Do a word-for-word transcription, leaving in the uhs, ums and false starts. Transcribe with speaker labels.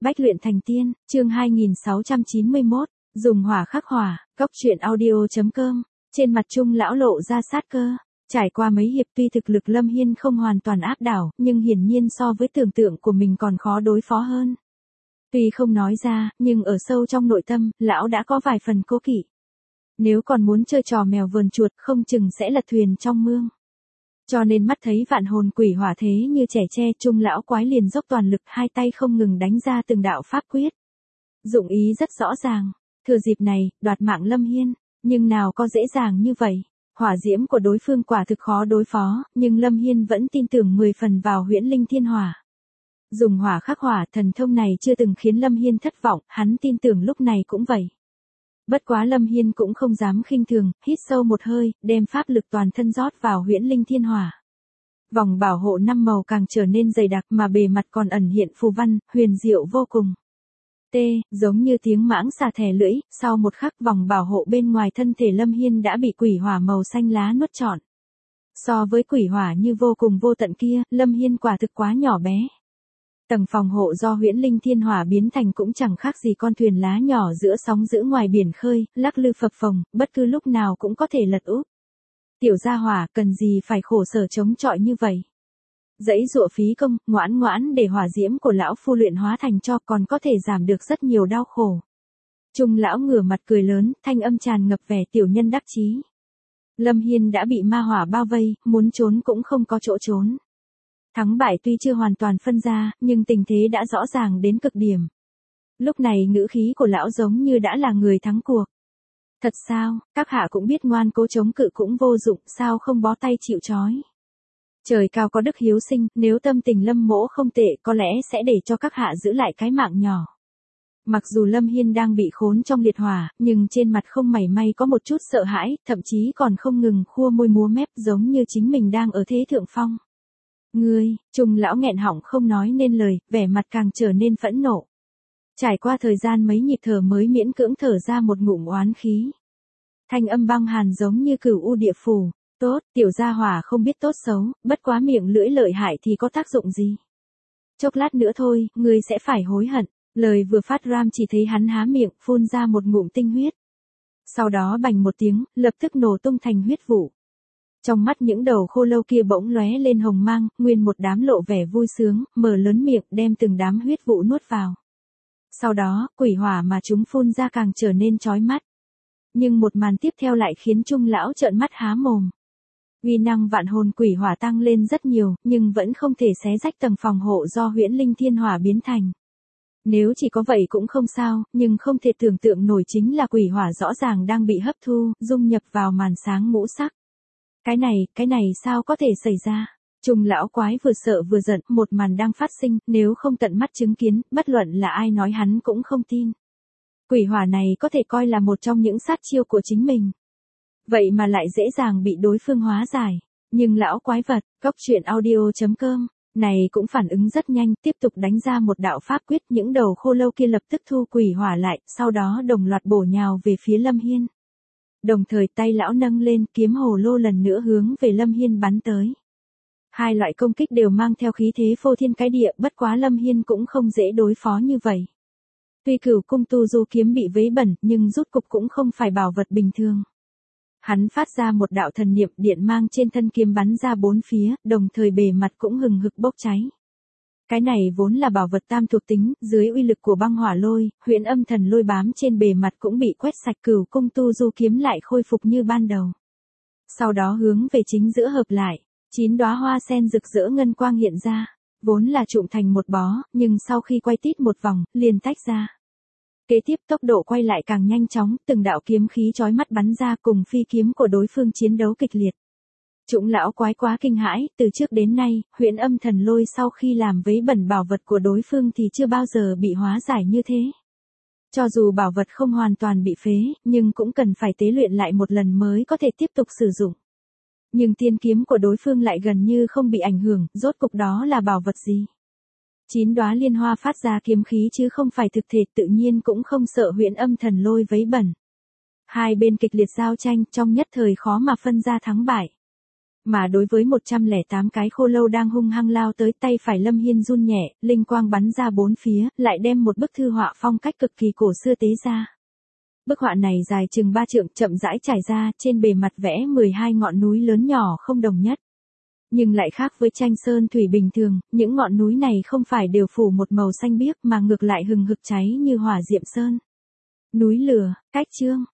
Speaker 1: Bách luyện thành tiên, chương hai nghìn sáu trăm chín mươi mốt, dùng hỏa khắc hỏa, cốc truyện audio chấm com, trên mặt Trung lão lộ ra sát cơ. Trải qua mấy hiệp tuy thực lực Lâm Hiên không hoàn toàn áp đảo, nhưng hiển nhiên so với tưởng tượng của mình còn khó đối phó hơn. Tuy không nói ra, nhưng ở sâu trong nội tâm, lão đã có vài phần cố kỵ. Nếu còn muốn chơi trò mèo vờn chuột không chừng sẽ lật thuyền trong mương. Cho nên mắt thấy vạn hồn quỷ hỏa thế như trẻ tre, Trung lão quái liền dốc toàn lực, hai tay không ngừng đánh ra từng đạo pháp quyết. Dụng ý rất rõ ràng, thừa dịp này, đoạt mạng Lâm Hiên, nhưng nào có dễ dàng như vậy. Hỏa diễm của đối phương quả thực khó đối phó, nhưng Lâm Hiên vẫn tin tưởng mười phần vào huyễn linh thiên hỏa. Dùng hỏa khắc hỏa, thần thông này chưa từng khiến Lâm Hiên thất vọng, hắn tin tưởng lúc này cũng vậy. Bất quá Lâm Hiên cũng không dám khinh thường, hít sâu một hơi, đem pháp lực toàn thân rót vào huyễn linh thiên hỏa. Vòng bảo hộ năm màu càng trở nên dày đặc mà bề mặt còn ẩn hiện phù văn, huyền diệu vô cùng. T, giống như tiếng mãng xà thè lưỡi, sau một khắc vòng bảo hộ bên ngoài thân thể Lâm Hiên đã bị quỷ hỏa màu xanh lá nuốt trọn. So với quỷ hỏa như vô cùng vô tận kia, Lâm Hiên quả thực quá nhỏ bé. Tầng phòng hộ do huyễn linh thiên hỏa biến thành cũng chẳng khác gì con thuyền lá nhỏ giữa sóng dữ ngoài biển khơi, lắc lư phập phồng, bất cứ lúc nào cũng có thể lật úp. Tiểu gia hỏa, cần gì phải khổ sở chống chọi như vậy. Dãy dụa phí công, ngoãn ngoãn để hỏa diễm của lão phu luyện hóa thành cho còn có thể giảm được rất nhiều đau khổ. Trung lão ngửa mặt cười lớn, thanh âm tràn ngập vẻ tiểu nhân đắc chí. Lâm Hiên đã bị ma hỏa bao vây, muốn trốn cũng không có chỗ trốn. Thắng bại tuy chưa hoàn toàn phân ra, nhưng tình thế đã rõ ràng đến cực điểm. Lúc này ngữ khí của lão giống như đã là người thắng cuộc. Thật sao, các hạ cũng biết ngoan cố chống cự cũng vô dụng, sao không bó tay chịu trói. Trời cao có đức hiếu sinh, nếu tâm tình Lâm mỗ không tệ có lẽ sẽ để cho các hạ giữ lại cái mạng nhỏ. Mặc dù Lâm Hiên đang bị khốn trong liệt hỏa, nhưng trên mặt không mảy may có một chút sợ hãi, thậm chí còn không ngừng khua môi múa mép giống như chính mình đang ở thế thượng phong. Ngươi, Trung lão nghẹn họng không nói nên lời, vẻ mặt càng trở nên phẫn nộ. Trải qua thời gian mấy nhịp thở mới miễn cưỡng thở ra một ngụm oán khí. Thanh âm băng hàn giống như cửu u địa phủ. Tốt, tiểu gia hỏa không biết tốt xấu, bất quá miệng lưỡi lợi hại thì có tác dụng gì. Chốc lát nữa thôi, ngươi sẽ phải hối hận. Lời vừa phát ram chỉ thấy hắn há miệng, phun ra một ngụm tinh huyết. Sau đó bành một tiếng, lập tức nổ tung thành huyết vụ. Trong mắt những đầu khô lâu kia bỗng lóe lên hồng mang, nguyên một đám lộ vẻ vui sướng, mở lớn miệng đem từng đám huyết vụ nuốt vào. Sau đó, quỷ hỏa mà chúng phun ra càng trở nên chói mắt. Nhưng một màn tiếp theo lại khiến Trung lão trợn mắt há mồm. Uy năng vạn hồn quỷ hỏa tăng lên rất nhiều, nhưng vẫn không thể xé rách tầng phòng hộ do huyễn linh thiên hỏa biến thành. Nếu chỉ có vậy cũng không sao, nhưng không thể tưởng tượng nổi chính là quỷ hỏa rõ ràng đang bị hấp thu, dung nhập vào màn sáng ngũ sắc. Cái này, cái này sao có thể xảy ra? Trung lão quái vừa sợ vừa giận, một màn đang phát sinh, nếu không tận mắt chứng kiến, bất luận là ai nói hắn cũng không tin. Quỷ hỏa này có thể coi là một trong những sát chiêu của chính mình. Vậy mà lại dễ dàng bị đối phương hóa giải. Nhưng lão quái vật, cốc truyện audio chấm com, này cũng phản ứng rất nhanh, tiếp tục đánh ra một đạo pháp quyết, những đầu khô lâu kia lập tức thu quỷ hỏa lại, sau đó đồng loạt bổ nhào về phía Lâm Hiên. Đồng thời tay lão nâng lên, kiếm hồ lô lần nữa hướng về Lâm Hiên bắn tới. Hai loại công kích đều mang theo khí thế phô thiên cái địa, bất quá Lâm Hiên cũng không dễ đối phó như vậy. Tuy cửu cung tu du kiếm bị vấy bẩn, nhưng rút cục cũng không phải bảo vật bình thường. Hắn phát ra một đạo thần niệm điện mang trên thân kiếm bắn ra bốn phía, đồng thời bề mặt cũng hừng hực bốc cháy. Cái này vốn là bảo vật tam thuộc tính, dưới uy lực của băng hỏa lôi, huyễn âm thần lôi bám trên bề mặt cũng bị quét sạch, cửu cung tu du kiếm lại khôi phục như ban đầu. Sau đó hướng về chính giữa hợp lại, chín đóa hoa sen rực rỡ ngân quang hiện ra, vốn là trụm thành một bó, nhưng sau khi quay tít một vòng, liền tách ra. Kế tiếp tốc độ quay lại càng nhanh chóng, từng đạo kiếm khí chói mắt bắn ra cùng phi kiếm của đối phương chiến đấu kịch liệt. Trung lão quái quá kinh hãi, từ trước đến nay, huyễn âm thần lôi sau khi làm vấy bẩn bảo vật của đối phương thì chưa bao giờ bị hóa giải như thế. Cho dù bảo vật không hoàn toàn bị phế, nhưng cũng cần phải tế luyện lại một lần mới có thể tiếp tục sử dụng. Nhưng tiên kiếm của đối phương lại gần như không bị ảnh hưởng, rốt cục đó là bảo vật gì? Chín đóa liên hoa phát ra kiếm khí chứ không phải thực thể, tự nhiên cũng không sợ huyễn âm thần lôi vấy bẩn. Hai bên kịch liệt giao tranh, trong nhất thời khó mà phân ra thắng bại. Mà đối với một trăm lẻ tám cái khô lâu đang hung hăng lao tới, tay phải Lâm Hiên run nhẹ, linh quang bắn ra bốn phía, lại đem một bức thư họa phong cách cực kỳ cổ xưa tế ra. Bức họa này dài chừng ba trượng, chậm rãi trải ra, trên bề mặt vẽ mười hai ngọn núi lớn nhỏ không đồng nhất. Nhưng lại khác với tranh sơn thủy bình thường, những ngọn núi này không phải đều phủ một màu xanh biếc mà ngược lại hừng hực cháy như hỏa diệm sơn. Núi lửa, cách chương,